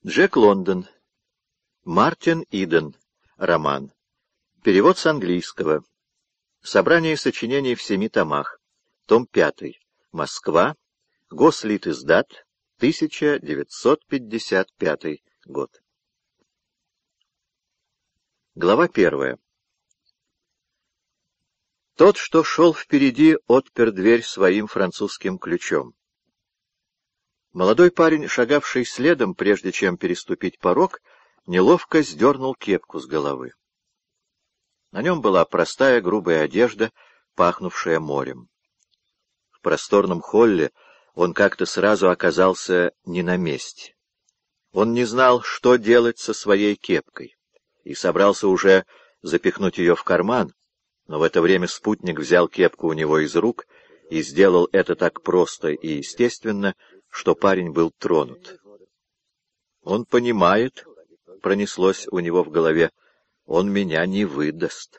Джек Лондон. Мартин Иден. Роман. Перевод с английского. Собрание сочинений в 7 томах. Том 5. Москва. Гослитиздат. 1955 год. Глава 1. Тот, что шел впереди, отпер дверь своим французским ключом. Молодой парень, шагавший следом, прежде чем переступить порог, неловко сдернул кепку с головы. На нем была простая грубая одежда, пахнувшая морем. В просторном холле он как-то сразу оказался не на месте. Он не знал, что делать со своей кепкой, и собрался уже запихнуть ее в карман, но в это время спутник взял кепку у него из рук и сделал это так просто и естественно, что парень был тронут. «Он понимает», — пронеслось у него в голове, — «он меня не выдаст».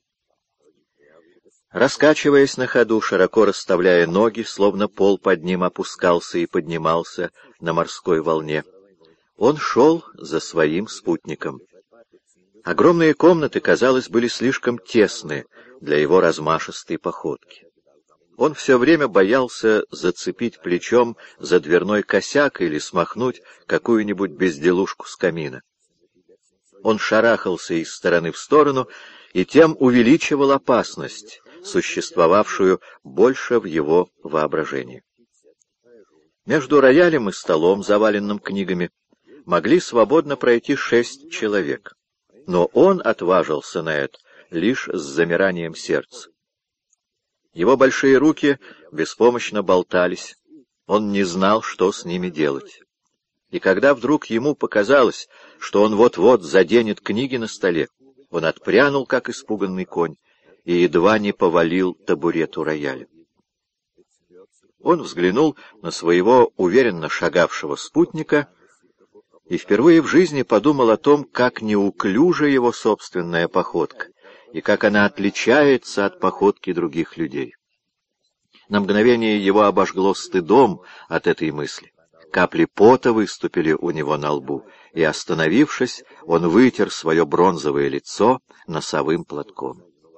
Раскачиваясь на ходу, широко расставляя ноги, словно пол под ним опускался и поднимался на морской волне, он шел за своим спутником. Огромные комнаты, казалось, были слишком тесны для его размашистой походки. Он все время боялся зацепить плечом за дверной косяк или смахнуть какую-нибудь безделушку с камина. Он шарахался из стороны в сторону и тем увеличивал опасность, существовавшую больше в его воображении. Между роялем и столом, заваленным книгами, могли свободно пройти 6 человек, но он отважился на это лишь с замиранием сердца. Его большие руки беспомощно болтались, он не знал, что с ними делать. И когда вдруг ему показалось, что он вот-вот заденет книги на столе, он отпрянул, как испуганный конь, и едва не повалил табурет у рояля. Он взглянул на своего уверенно шагавшего спутника и впервые в жизни подумал о том, как неуклюжа его собственная походка, и как она отличается от походки других людей. На мгновение его обожгло стыдом от этой мысли. Капли пота выступили у него на лбу, и, остановившись, он вытер свое бронзовое лицо носовым платком.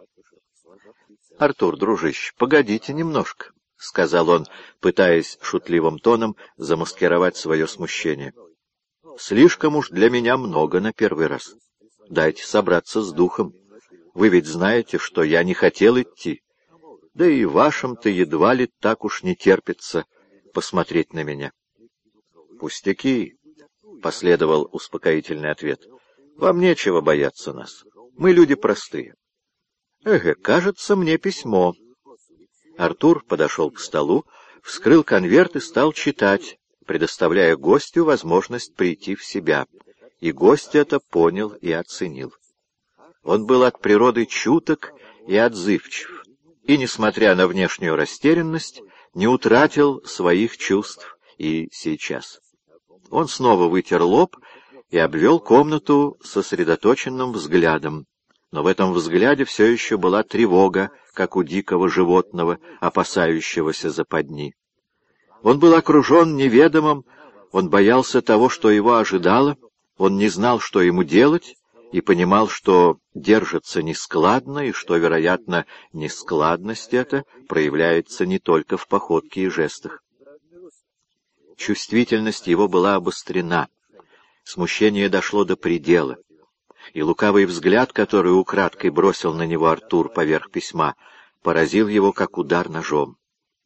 — Артур, дружище, погодите немножко, — сказал он, пытаясь шутливым тоном замаскировать свое смущение. — Слишком уж для меня много на первый раз. Дайте собраться с духом. Вы ведь знаете, что я не хотел идти. Да и вашим-то едва ли так уж не терпится посмотреть на меня. — Пустяки, — последовал успокоительный ответ. — Вам нечего бояться нас. Мы люди простые. — кажется, мне письмо. Артур подошел к столу, вскрыл конверт и стал читать, предоставляя гостю возможность прийти в себя. И гость это понял и оценил. Он был от природы чуток и отзывчив, и, несмотря на внешнюю растерянность, не утратил своих чувств и сейчас. Он снова вытер лоб и обвел комнату сосредоточенным взглядом, но в этом взгляде все еще была тревога, как у дикого животного, опасающегося западни. Он был окружен неведомым, он боялся того, что его ожидало, он не знал, что ему делать, и понимал, что держится нескладно, и что, вероятно, нескладность эта проявляется не только в походке и жестах. Чувствительность его была обострена, смущение дошло до предела, и лукавый взгляд, который украдкой бросил на него Артур поверх письма, поразил его, как удар ножом.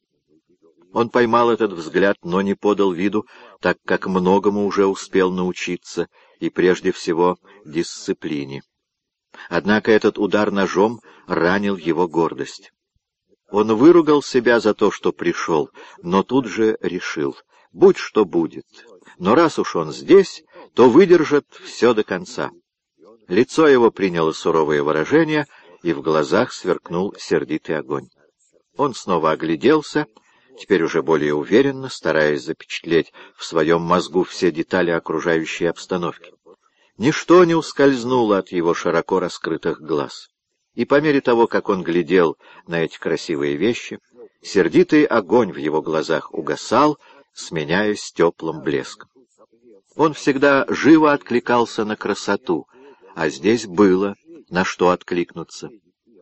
Он поймал этот взгляд, но не подал виду, так как многому уже успел научиться, и прежде всего дисциплине. Однако этот удар ножом ранил его гордость. Он выругал себя за то, что пришел, но тут же решил: будь что будет, но раз уж он здесь, то выдержит все до конца. Лицо его приняло суровое выражение, и в глазах сверкнул сердитый огонь. Он снова огляделся, теперь уже более уверенно, стараясь запечатлеть в своем мозгу все детали окружающей обстановки. Ничто не ускользнуло от его широко раскрытых глаз. И по мере того, как он глядел на эти красивые вещи, сердитый огонь в его глазах угасал, сменяясь теплым блеском. Он всегда живо откликался на красоту, а здесь было на что откликнуться.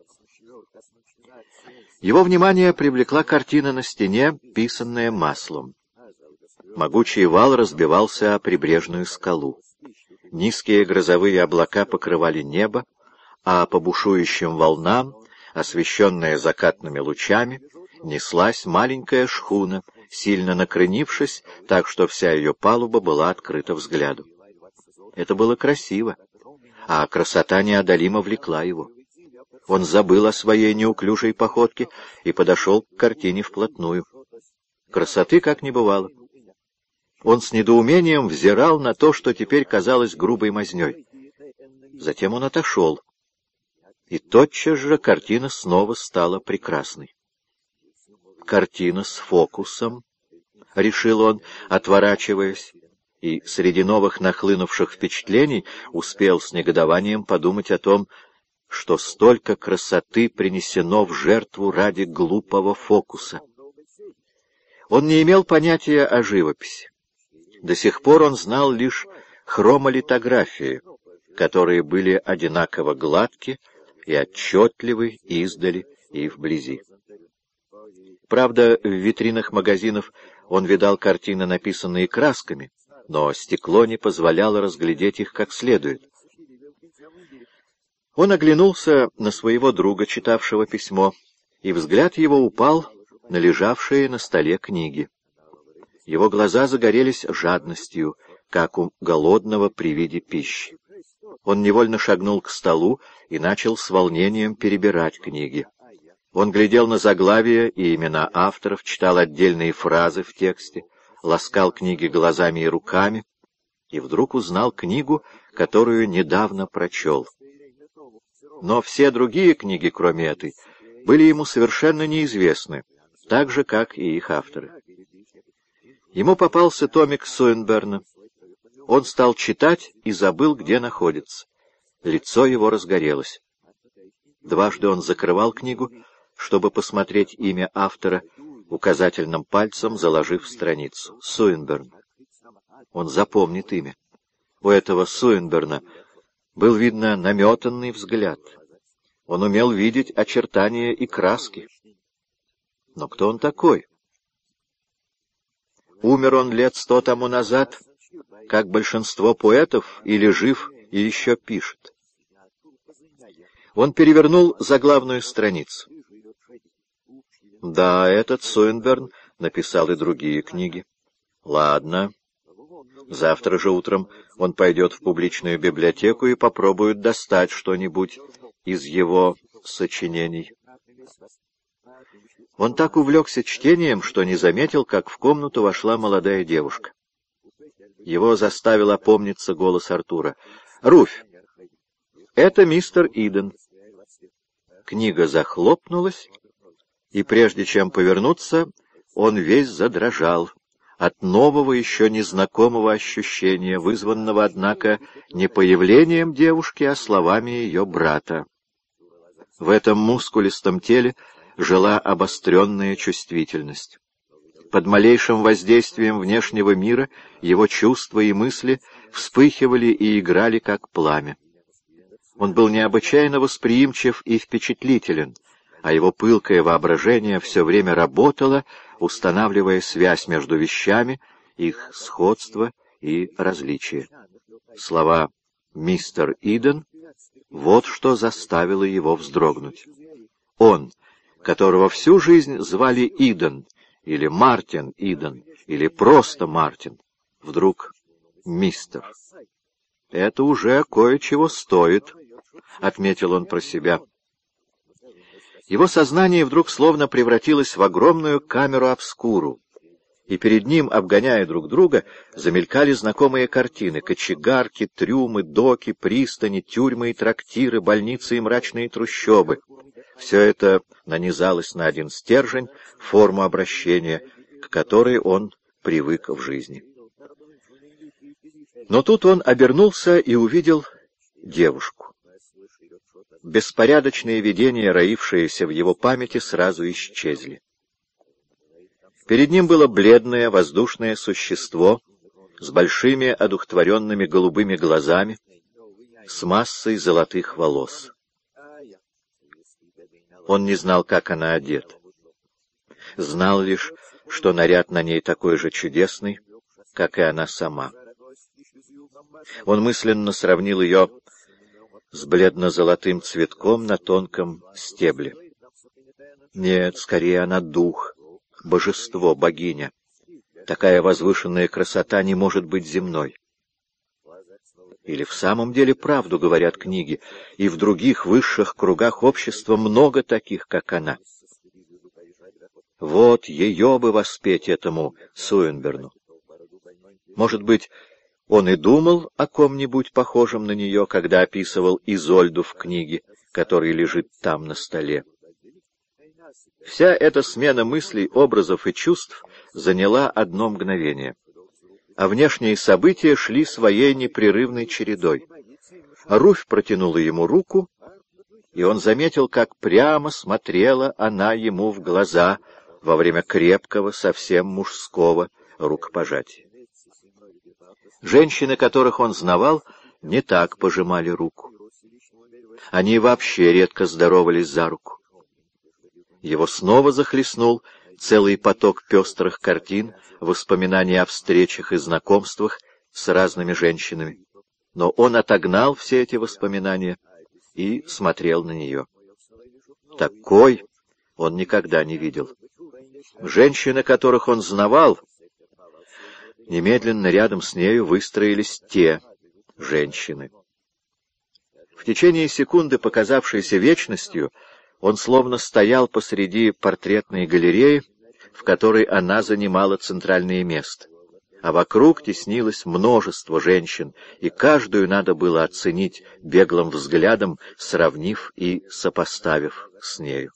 Его внимание привлекла картина на стене, писанная маслом. Могучий вал разбивался о прибрежную скалу. Низкие грозовые облака покрывали небо, а по бушующим волнам, освещенная закатными лучами, неслась маленькая шхуна, сильно накренившись, так что вся ее палуба была открыта взгляду. Это было красиво, а красота неодолимо влекла его. Он забыл о своей неуклюжей походке и подошел к картине вплотную. Красоты как не бывало. Он с недоумением взирал на то, что теперь казалось грубой мазнёй. Затем он отошел, и тотчас же картина снова стала прекрасной. Картина с фокусом, — решил он, отворачиваясь, и среди новых нахлынувших впечатлений успел с негодованием подумать о том, что столько красоты принесено в жертву ради глупого фокуса. Он не имел понятия о живописи. До сих пор он знал лишь хромолитографии, которые были одинаково гладки и отчетливы издали и вблизи. Правда, в витринах магазинов он видал картины, написанные красками, но стекло не позволяло разглядеть их как следует. Он оглянулся на своего друга, читавшего письмо, и взгляд его упал на лежавшие на столе книги. Его глаза загорелись жадностью, как у голодного при виде пищи. Он невольно шагнул к столу и начал с волнением перебирать книги. Он глядел на заглавия и имена авторов, читал отдельные фразы в тексте, ласкал книги глазами и руками, и вдруг узнал книгу, которую недавно прочел. Но все другие книги, кроме этой, были ему совершенно неизвестны, так же, как и их авторы. Ему попался томик Суинберна. Он стал читать и забыл, где находится. Лицо его разгорелось. Дважды он закрывал книгу, чтобы посмотреть имя автора, указательным пальцем заложив страницу. Суинберн. Он запомнит имя. У этого Суинберна был, видно, наметанный взгляд. Он умел видеть очертания и краски. Но кто он такой? Умер он лет 100 тому назад, как большинство поэтов, или жив и еще пишет. Он перевернул заглавную страницу. Да, этот Суинберн написал и другие книги. Ладно. Завтра же утром он пойдет в публичную библиотеку и попробует достать что-нибудь из его сочинений. Он так увлекся чтением, что не заметил, как в комнату вошла молодая девушка. Его заставил опомниться голос Артура. «Руфь, это мистер Иден». Книга захлопнулась, и прежде чем повернуться, он весь задрожал от нового, еще незнакомого ощущения, вызванного, однако, не появлением девушки, а словами ее брата. В этом мускулистом теле жила обостренная чувствительность. Под малейшим воздействием внешнего мира его чувства и мысли вспыхивали и играли, как пламя. Он был необычайно восприимчив и впечатлителен, а его пылкое воображение все время работало, устанавливая связь между вещами, их сходство и различие. Слова «мистер Иден» — вот что заставило его вздрогнуть. Он, которого всю жизнь звали Иден, или Мартин Иден, или просто Мартин, вдруг мистер. «Это уже кое-чего стоит», — отметил он про себя. Его сознание вдруг словно превратилось в огромную камеру-обскуру, и перед ним, обгоняя друг друга, замелькали знакомые картины — кочегарки, трюмы, доки, пристани, тюрьмы и трактиры, больницы и мрачные трущобы. Все это нанизалось на один стержень, форму обращения, к которой он привык в жизни. Но тут он обернулся и увидел девушку. Беспорядочные видения, роившиеся в его памяти, сразу исчезли. Перед ним было бледное воздушное существо с большими одухотворенными голубыми глазами, с массой золотых волос. Он не знал, как она одета. Знал лишь, что наряд на ней такой же чудесный, как и она сама. Он мысленно сравнил ее с бледно-золотым цветком на тонком стебле. Нет, скорее она дух, божество, богиня. Такая возвышенная красота не может быть земной. Или в самом деле правду говорят книги, и в других высших кругах общества много таких, как она. Вот ее бы воспеть этому Суинберну. Может быть, он и думал о ком-нибудь похожем на нее, когда описывал Изольду в книге, которая лежит там на столе. Вся эта смена мыслей, образов и чувств заняла одно мгновение. А внешние события шли своей непрерывной чередой. Руфь протянула ему руку, и он заметил, как прямо смотрела она ему в глаза во время крепкого, совсем мужского рукопожатия. Женщины, которых он знавал, не так пожимали руку. Они вообще редко здоровались за руку. Его снова захлестнул целый поток пестрых картин, воспоминаний о встречах и знакомствах с разными женщинами. Но он отогнал все эти воспоминания и смотрел на нее. Такой он никогда не видел. Женщины, которых он знавал, немедленно рядом с нею выстроились те женщины. В течение секунды, показавшейся вечностью, он словно стоял посреди портретной галереи, в которой она занимала центральное место, а вокруг теснилось множество женщин, и каждую надо было оценить беглым взглядом, сравнив и сопоставив с нею.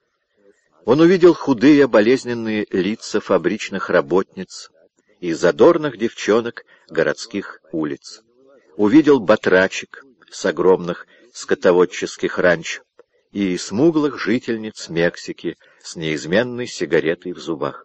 Он увидел худые, болезненные лица фабричных работниц и задорных девчонок городских улиц. Увидел батрачек с огромных скотоводческих ранчо и смуглых жительниц Мексики с неизменной сигаретой в зубах.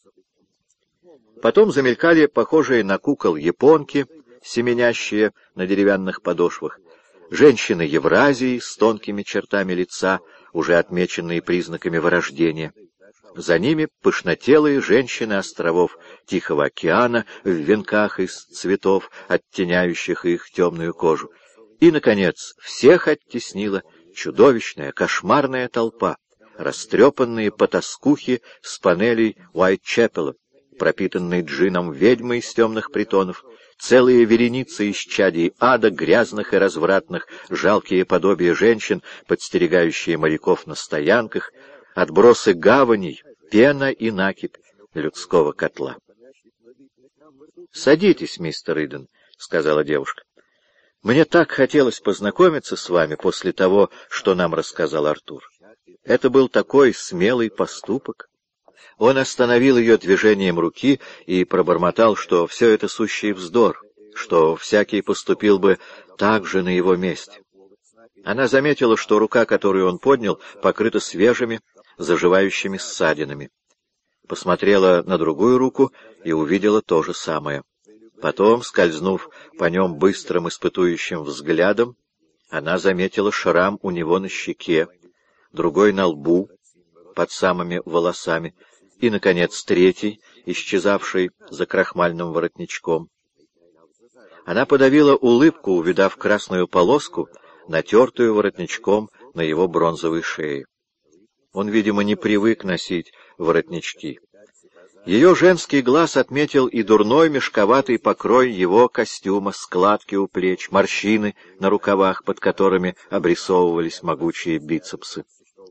Потом замелькали похожие на кукол японки, семенящие на деревянных подошвах, женщины Евразии с тонкими чертами лица, уже отмеченные признаками вырождения. За ними пышнотелые женщины островов Тихого океана в венках из цветов, оттеняющих их темную кожу. И, наконец, всех оттеснила чудовищная, кошмарная толпа, растрепанные потаскухи с панелей Уайтчепела, пропитанные джином ведьмы из темных притонов, целые вереницы исчадий ада, грязных и развратных, жалкие подобия женщин, подстерегающие моряков на стоянках, отбросы гаваней, пена и накипь людского котла. — Садитесь, мистер Иден, — сказала девушка. — Мне так хотелось познакомиться с вами после того, что нам рассказал Артур. Это был такой смелый поступок. Он остановил ее движением руки и пробормотал, что все это сущий вздор, что всякий поступил бы так же на его месте. Она заметила, что рука, которую он поднял, покрыта свежими, заживающими ссадинами. Посмотрела на другую руку и увидела то же самое. Потом, скользнув по нем быстрым испытующим взглядом, она заметила шрам у него на щеке, другой на лбу, под самыми волосами, и, наконец, третий, исчезавший за крахмальным воротничком. Она подавила улыбку, увидав красную полоску, натертую воротничком на его бронзовой шее. Он, видимо, не привык носить воротнички. Ее женский глаз отметил и дурной мешковатый покрой его костюма, складки у плеч, морщины на рукавах, под которыми обрисовывались могучие бицепсы.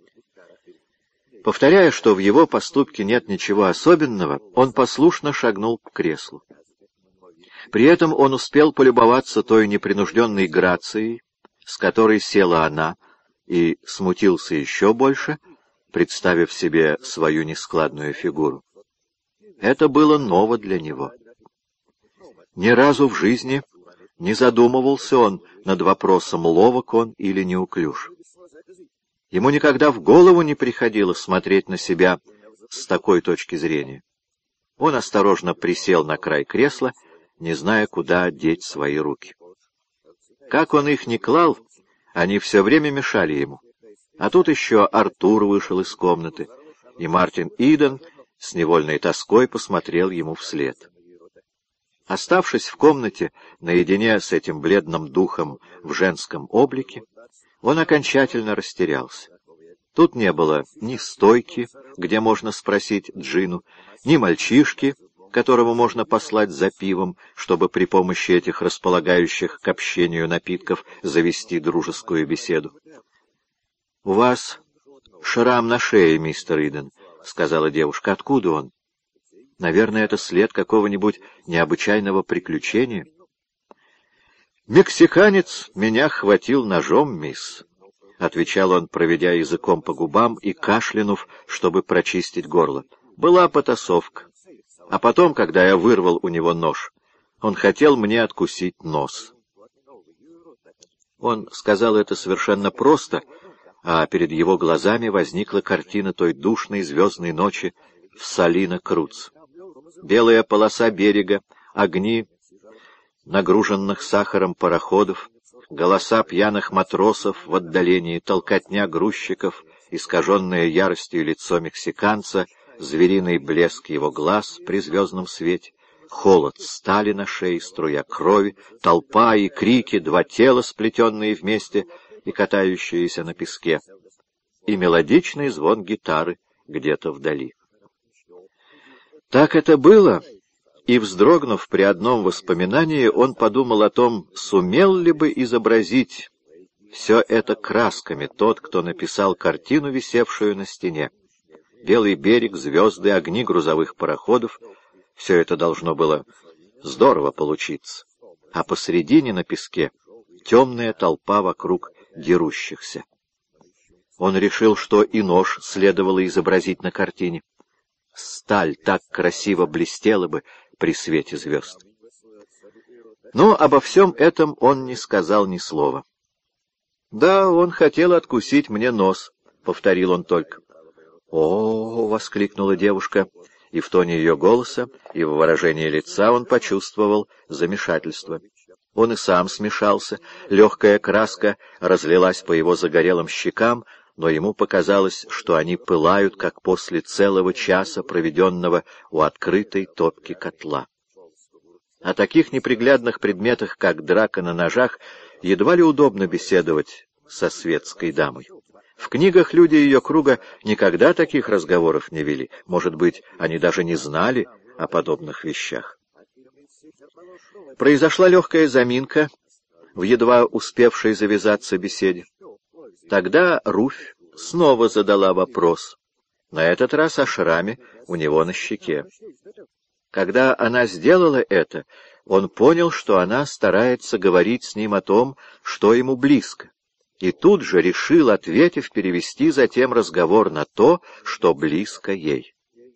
Повторяя, что в его поступке нет ничего особенного, он послушно шагнул к креслу. При этом он успел полюбоваться той непринужденной грацией, с которой села она, и смутился еще больше, представив себе свою нескладную фигуру. Это было ново для него. Ни разу в жизни не задумывался он над вопросом, ловок он или неуклюж. Ему никогда в голову не приходило смотреть на себя, — с такой точки зрения. Он осторожно присел на край кресла и, наконец, поднял голову. не зная, куда деть свои руки. Как он их ни клал, они все время мешали ему. А тут еще Артур вышел из комнаты, и Мартин Иден с невольной тоской посмотрел ему вслед. Оставшись в комнате наедине с этим бледным духом в женском облике, он окончательно растерялся. Тут не было ни стойки, где можно спросить Джину, ни мальчишки, которого можно послать за пивом, чтобы при помощи этих располагающих к общению напитков завести дружескую беседу. — У вас шрам на шее, мистер Иден, — сказала девушка. — Откуда он? Наверное, это след какого-нибудь необычайного приключения. — Мексиканец меня хватил ножом, мисс, — отвечал он, проведя языком по губам и кашлянув, чтобы прочистить горло. — Была потасовка. А потом, когда я вырвал у него нож, он хотел мне откусить нос. Он сказал это совершенно просто, а перед его глазами возникла картина той душной звездной ночи в Салино-Круц. Белая полоса берега, огни нагруженных сахаром пароходов, голоса пьяных матросов в отдалении, толкотня грузчиков, искаженное яростью лицо мексиканца, звериный блеск его глаз при звездном свете, холод стали на шее, струя крови, толпа и крики, два тела, сплетенные вместе и катающиеся на песке, и мелодичный звон гитары где-то вдали. Так это было, и, вздрогнув при одном воспоминании, он подумал о том, сумел ли бы изобразить все это красками тот, кто написал картину, висевшую на стене. Белый берег, звезды, огни грузовых пароходов — все это должно было здорово получиться. А посредине на песке темная толпа вокруг дерущихся. Он решил, что и нож следовало изобразить на картине. Сталь так красиво блестела бы при свете звезд. Но обо всем этом он не сказал ни слова. «Да, он хотел откусить мне нос», — повторил он только. «О!» — воскликнула девушка, и в тоне ее голоса, и в выражении лица он почувствовал замешательство. Он и сам смешался, легкая краска разлилась по его загорелым щекам, но ему показалось, что они пылают, как после целого часа, проведенного у открытой топки котла. О таких неприглядных предметах, как драка на ножах, едва ли удобно беседовать со светской дамой. В книгах люди ее круга никогда таких разговоров не вели. Может быть, они даже не знали о подобных вещах. Произошла легкая заминка в едва успевшей завязаться беседе. Тогда Руфь снова задала вопрос, на этот раз о шраме у него на щеке. Когда она сделала это, он понял, что она старается говорить с ним о том, что ему близко, и тут же решил, ответив, перевести затем разговор на то, что близко ей.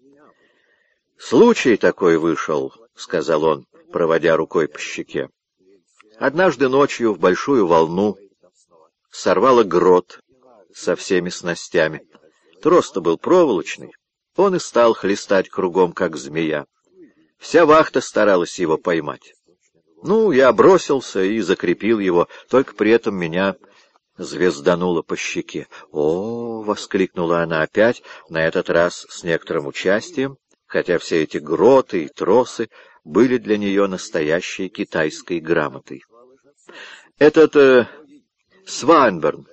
«Случай такой вышел», — сказал он, проводя рукой по щеке. «Однажды ночью в большую волну сорвало грот со всеми снастями. Трос-то был проволочный. Он и стал хлестать кругом, как змея. Вся вахта старалась его поймать. Ну, я бросился и закрепил его, только при этом меня звездануло по щеке. «О!» — воскликнула она опять, на этот раз с некоторым участием, хотя все эти гроты и тросы были для нее настоящей китайской грамотой. «Этот Свайнберн»,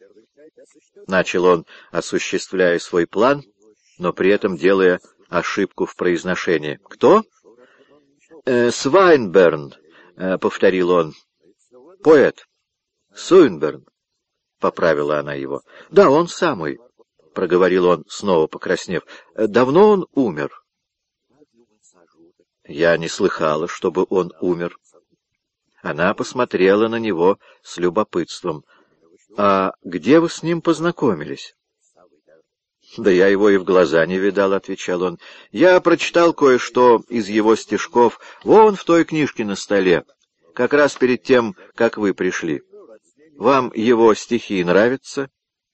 — начал он, осуществляя свой план, но при этом делая ошибку в произношении. «Кто?» «Свайнберн», — повторил он. «Поэт. Суинберн», — поправила она его. «Да, он самый», — проговорил он, снова покраснев. «Давно он умер?» «Я не слыхала, чтобы он умер». Она посмотрела на него с любопытством. «А где вы с ним познакомились?» «Да я его и в глаза не видал», — отвечал он. «Я прочитал кое-что из его стишков вон в той книжке на столе, как раз перед тем, как вы пришли. Вам его стихи нравятся?»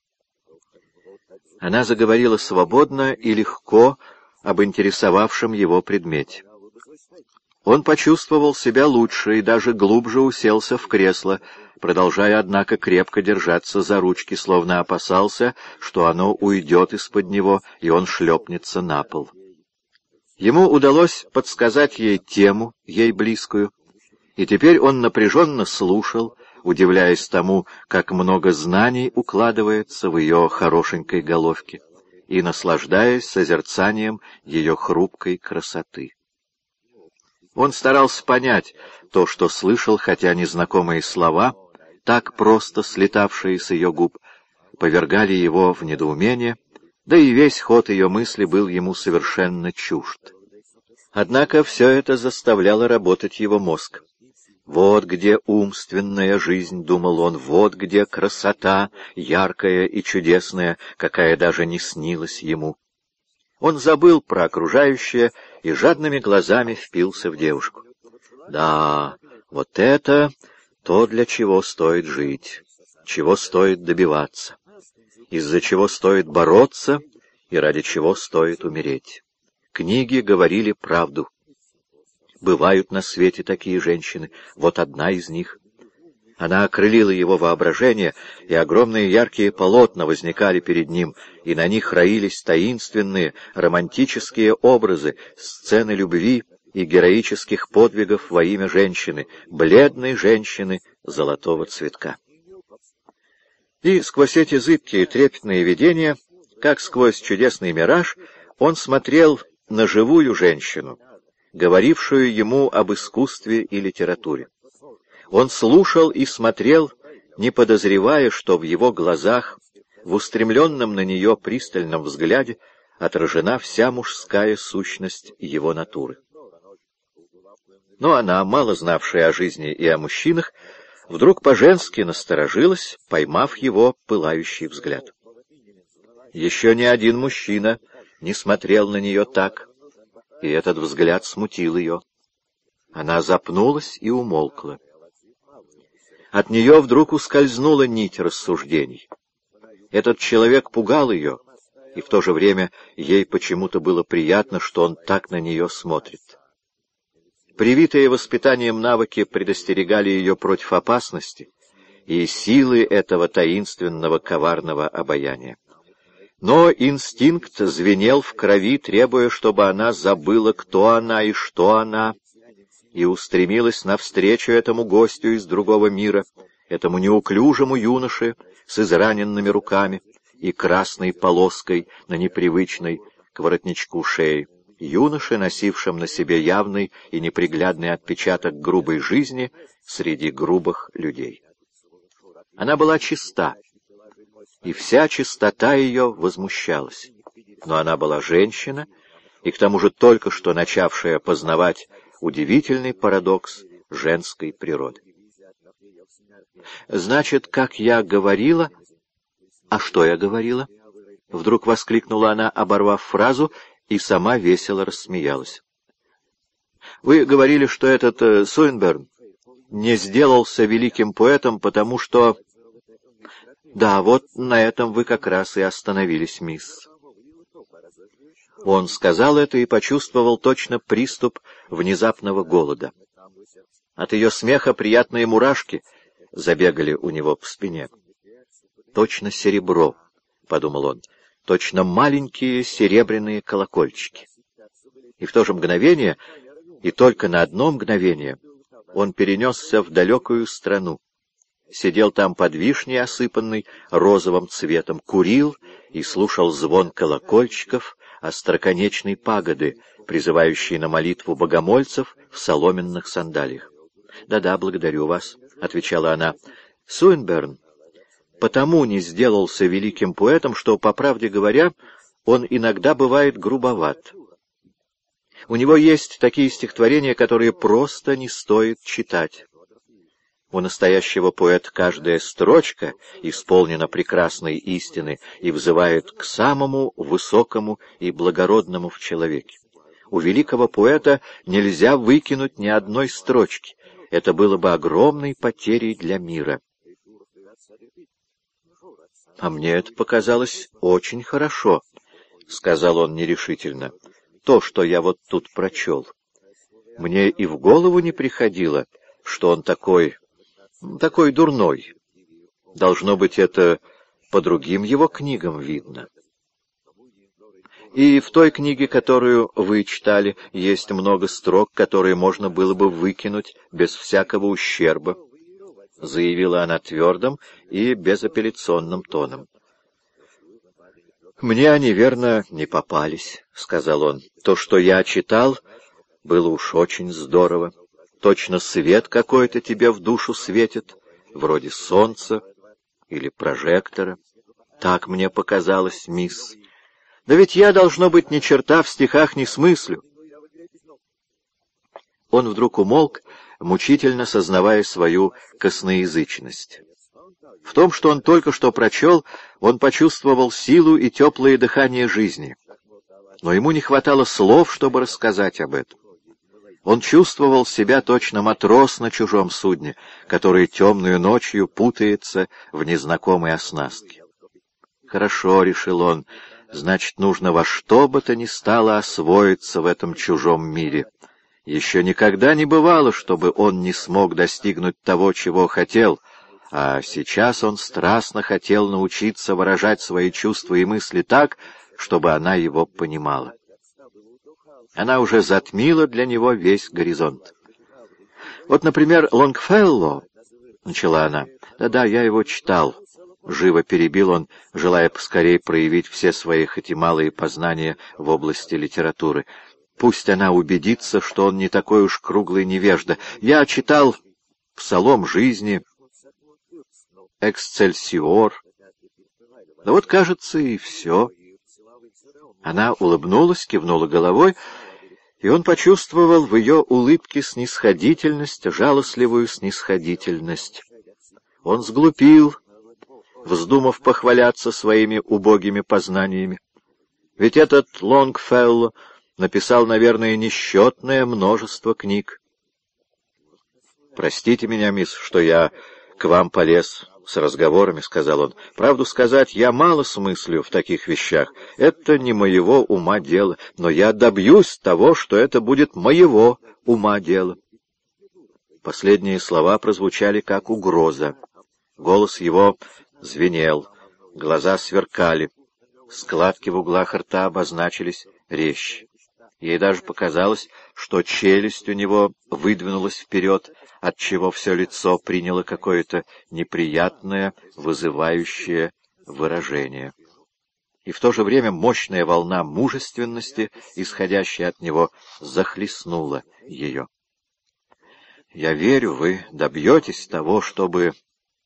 Она заговорила свободно и легко об интересовавшем его предмете. Он почувствовал себя лучше и даже глубже уселся в кресло, продолжая, однако, крепко держаться за ручки, словно опасался, что оно уйдет из-под него, и он шлепнется на пол. Ему удалось подсказать ей тему, ей близкую, и теперь он напряженно слушал, удивляясь тому, как много знаний укладывается в ее хорошенькой головке, и наслаждаясь созерцанием ее хрупкой красоты. Он старался понять то, что слышал, хотя незнакомые слова, так просто слетавшие с ее губ, повергали его в недоумение, да и весь ход ее мысли был ему совершенно чужд. Однако все это заставляло работать его мозг. Вот где умственная жизнь, думал он, вот где красота, яркая и чудесная, какая даже не снилась ему. Он забыл про окружающее и жадными глазами впился в девушку. Да, вот это то, для чего стоит жить, чего стоит добиваться, из-за чего стоит бороться и ради чего стоит умереть. Книги говорили правду. Бывают на свете такие женщины, вот одна из них. Она окрылила его воображение, и огромные яркие полотна возникали перед ним, и на них роились таинственные, романтические образы, сцены любви и героических подвигов во имя женщины, бледной женщины золотого цветка. И сквозь эти зыбкие трепетные видения, как сквозь чудесный мираж, он смотрел на живую женщину, говорившую ему об искусстве и литературе. Он слушал и смотрел, не подозревая, что в его глазах, в устремленном на нее пристальном взгляде, отражена вся мужская сущность его натуры. Но она, мало знавшая о жизни и о мужчинах, вдруг по-женски насторожилась, поймав его пылающий взгляд. Еще ни один мужчина не смотрел на нее так, и этот взгляд смутил ее. Она запнулась и умолкла. От нее вдруг ускользнула нить рассуждений. Этот человек пугал ее, и в то же время ей почему-то было приятно, что он так на нее смотрит. Привитые воспитанием навыки предостерегали ее против опасности и силы этого таинственного коварного обаяния. Но инстинкт звенел в крови, требуя, чтобы она забыла, кто она и что она, и устремилась навстречу этому гостю из другого мира, этому неуклюжему юноше с израненными руками и красной полоской на непривычной к воротничку шеи, юноше, носившем на себе явный и неприглядный отпечаток грубой жизни среди грубых людей. Она была чиста, и вся чистота ее возмущалась, но она была женщина, и к тому же только что начавшая познавать удивительный парадокс женской природы. «Значит, как я говорила...» «А что я говорила?» Вдруг воскликнула она, оборвав фразу, и сама весело рассмеялась. «Вы говорили, что этот Суинберн не сделался великим поэтом, потому что...» «Да, вот на этом вы как раз и остановились, мисс». Он сказал это и почувствовал точно приступ внезапного голода. От ее смеха приятные мурашки забегали у него по спине. «Точно серебро», — подумал он, — «точно маленькие серебряные колокольчики». И в то же мгновение, и только на одно мгновение, он перенесся в далекую страну. Сидел там под вишней, осыпанной розовым цветом, курил и слушал звон колокольчиков остроконечной пагоды, призывающей на молитву богомольцев в соломенных сандалиях. «Да-да, благодарю вас», — отвечала она. «Суинберн потому не сделался великим поэтом, что, по правде говоря, он иногда бывает грубоват. У него есть такие стихотворения, которые просто не стоит читать. У настоящего поэта каждая строчка исполнена прекрасной истины и взывает к самому высокому и благородному в человеке. У великого поэта нельзя выкинуть ни одной строчки. Это было бы огромной потерей для мира. «А мне это показалось очень хорошо», — сказал он нерешительно, — «то, что я вот тут прочел. Мне и в голову не приходило, что он такой дурной. Должно быть, это по другим его книгам видно. И в той книге, которую вы читали, есть много строк, которые можно было бы выкинуть без всякого ущерба, — заявила она твердым и безапелляционным тоном. «Мне они, верно, не попались», — сказал он. «То, что я читал, было уж очень здорово. Точно свет какой-то тебе в душу светит, вроде солнца или прожектора. Так мне показалось, мисс. Да ведь я, должно быть, ни черта в стихах не смыслю». Он вдруг умолк, мучительно сознавая свою косноязычность. В том, что он только что прочел, он почувствовал силу и теплое дыхание жизни. Но ему не хватало слов, чтобы рассказать об этом. Он чувствовал себя точно матрос на чужом судне, который темную ночью путается в незнакомой оснастке. «Хорошо», — решил он, — «значит, нужно во что бы то ни стало освоиться в этом чужом мире. Еще никогда не бывало, чтобы он не смог достигнуть того, чего хотел, а сейчас он страстно хотел научиться выражать свои чувства и мысли так, чтобы она его понимала. Она уже затмила для него весь горизонт. «Вот, например, Лонгфелло», — начала она. «Да-да, я его читал», — живо перебил он, желая поскорее проявить все свои хоть и малые познания в области литературы. Пусть она убедится, что он не такой уж круглый невежда. Я читал «Псалом жизни», «Эксцельсиор». Да вот, кажется, и все. Она улыбнулась, кивнула головой, и он почувствовал в ее улыбке снисходительность, жалостливую снисходительность. Он сглупил, вздумав похваляться своими убогими познаниями. Ведь этот Лонгфелло написал, наверное, несчетное множество книг. «Простите меня, мисс, что я к вам полез с разговорами», — сказал он. «Правду сказать, я мало смыслю в таких вещах. Это не моего ума дело, но я добьюсь того, что это будет моего ума дело». Последние слова прозвучали как угроза. Голос его звенел, глаза сверкали, складки в углах рта обозначились резче. Ей даже показалось, что челюсть у него выдвинулась вперед, отчего все лицо приняло какое-то неприятное, вызывающее выражение. И в то же время мощная волна мужественности, исходящая от него, захлестнула ее. «Я верю, вы добьетесь того, чтобы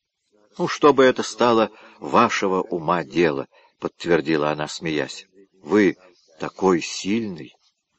это стало вашего ума дело», — подтвердила она, смеясь. «Вы такой сильный».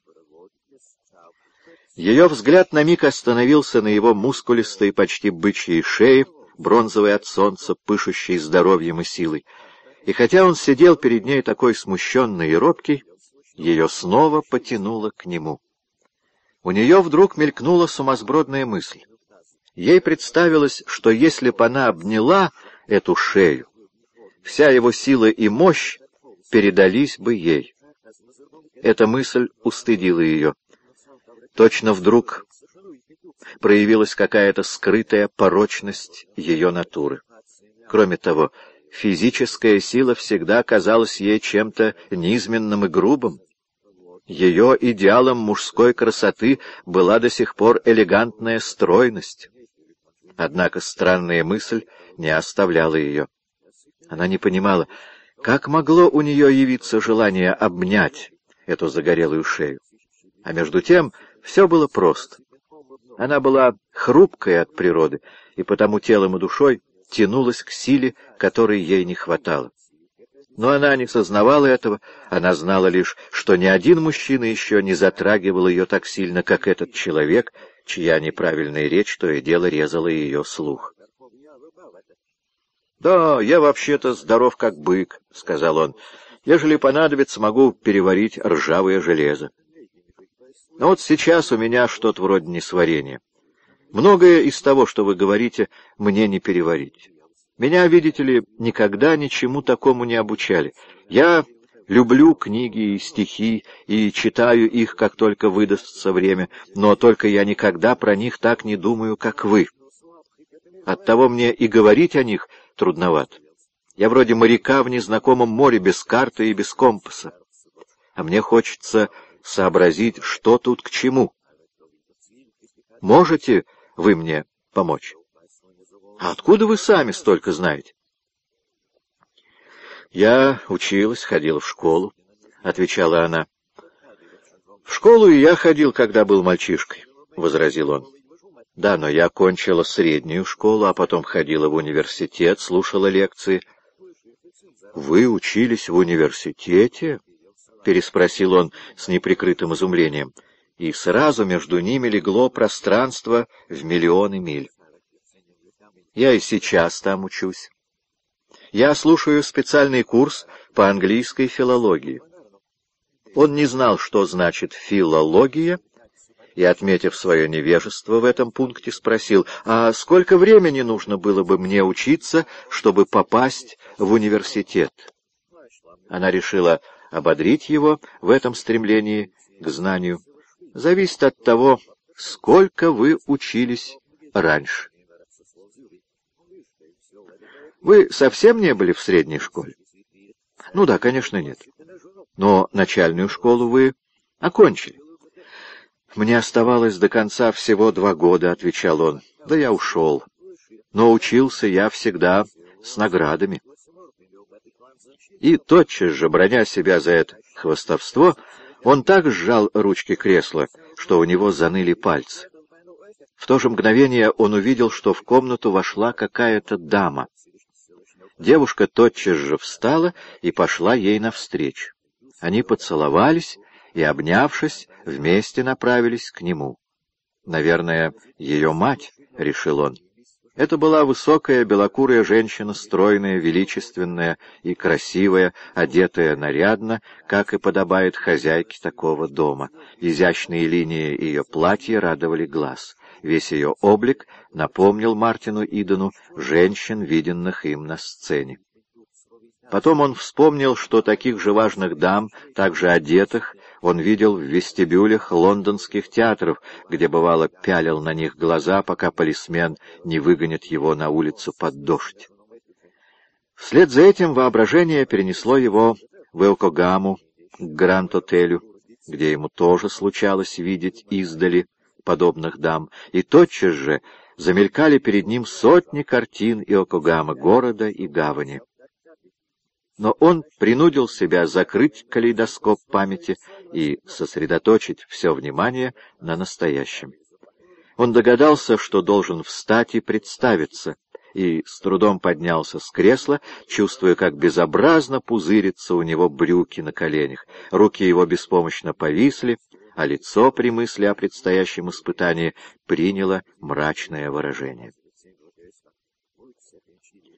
Ее взгляд на миг остановился на его мускулистой, почти бычьей шее, бронзовой от солнца, пышущей здоровьем и силой. И хотя он сидел перед ней такой смущенный и робкий, ее снова потянуло к нему. У нее вдруг мелькнула сумасбродная мысль. Ей представилось, что если б она обняла эту шею, вся его сила и мощь передались бы ей. Эта мысль устыдила ее. Точно вдруг проявилась какая-то скрытая порочность ее натуры. Кроме того, физическая сила всегда казалась ей чем-то низменным и грубым. Ее идеалом мужской красоты была до сих пор элегантная стройность. Однако странная мысль не оставляла ее. Она не понимала, как могло у нее явиться желание обнять эту загорелую шею. А между тем все было просто. Она была хрупкой от природы, и потому телом и душой тянулась к силе, которой ей не хватало. Но она не сознавала этого, она знала лишь, что ни один мужчина еще не затрагивал ее так сильно, как этот человек, чья неправильная речь то и дело резала ее слух. «Да, я вообще-то здоров как бык», — сказал он. «Ежели понадобится, могу переварить ржавое железо. Но вот сейчас у меня что-то вроде несварения. Многое из того, что вы говорите, мне не переварить. Меня, видите ли, никогда ничему такому не обучали. Я Люблю книги и стихи, и читаю их, как только выдастся время, но только я никогда про них так не думаю, как вы. Оттого мне и говорить о них трудновато. Я вроде моряка в незнакомом море, без карты и без компаса. А мне хочется сообразить, что тут к чему. Можете вы мне помочь? А откуда вы сами столько знаете? Я училась, ходила в школу, — отвечала она. В школу и я ходил, когда был мальчишкой, — возразил он. Да, но я окончила среднюю школу, а потом ходила в университет, слушала лекции. Вы учились в университете? — переспросил он с неприкрытым изумлением. И сразу между ними легло пространство в миллионы миль. Я и сейчас там учусь. Я слушаю специальный курс по английской филологии. Он не знал, что значит «филология», и, отметив свое невежество в этом пункте, спросил, а сколько времени нужно было бы мне учиться, чтобы попасть в университет? Она решила ободрить его в этом стремлении к знанию. Зависит от того, сколько вы учились раньше. Вы совсем не были в средней школе? Ну да, конечно, нет. Но начальную школу вы окончили. Мне оставалось до конца всего 2 года, — отвечал он. Да я ушел. Но учился я всегда с наградами. И тотчас же, браня себя за это хвастовство, он так сжал ручки кресла, что у него заныли пальцы. В то же мгновение он увидел, что в комнату вошла какая-то дама. Девушка тотчас же встала и пошла ей навстречу. Они поцеловались и, обнявшись, вместе направились к нему. «Наверное, ее мать», — решил он. Это была высокая белокурая женщина, стройная, величественная и красивая, одетая нарядно, как и подобает хозяйке такого дома. Изящные линии ее платья радовали глаз. Весь ее облик напомнил Мартину Идену женщин, виденных им на сцене. Потом он вспомнил, что таких же важных дам, также одетых, он видел в вестибюлях лондонских театров, где, бывало, пялил на них глаза, пока полисмен не выгонит его на улицу под дождь. Вслед за этим воображение перенесло его в Иокогаму, к Гранд-отелю, где ему тоже случалось видеть издали подобных дам, и тотчас же замелькали перед ним сотни картин Иокогамы, города и гавани. Но он принудил себя закрыть калейдоскоп памяти и сосредоточить все внимание на настоящем. Он догадался, что должен встать и представиться, и с трудом поднялся с кресла, чувствуя, как безобразно пузырятся у него брюки на коленях. Руки его беспомощно повисли, а лицо при мысли о предстоящем испытании приняло мрачное выражение.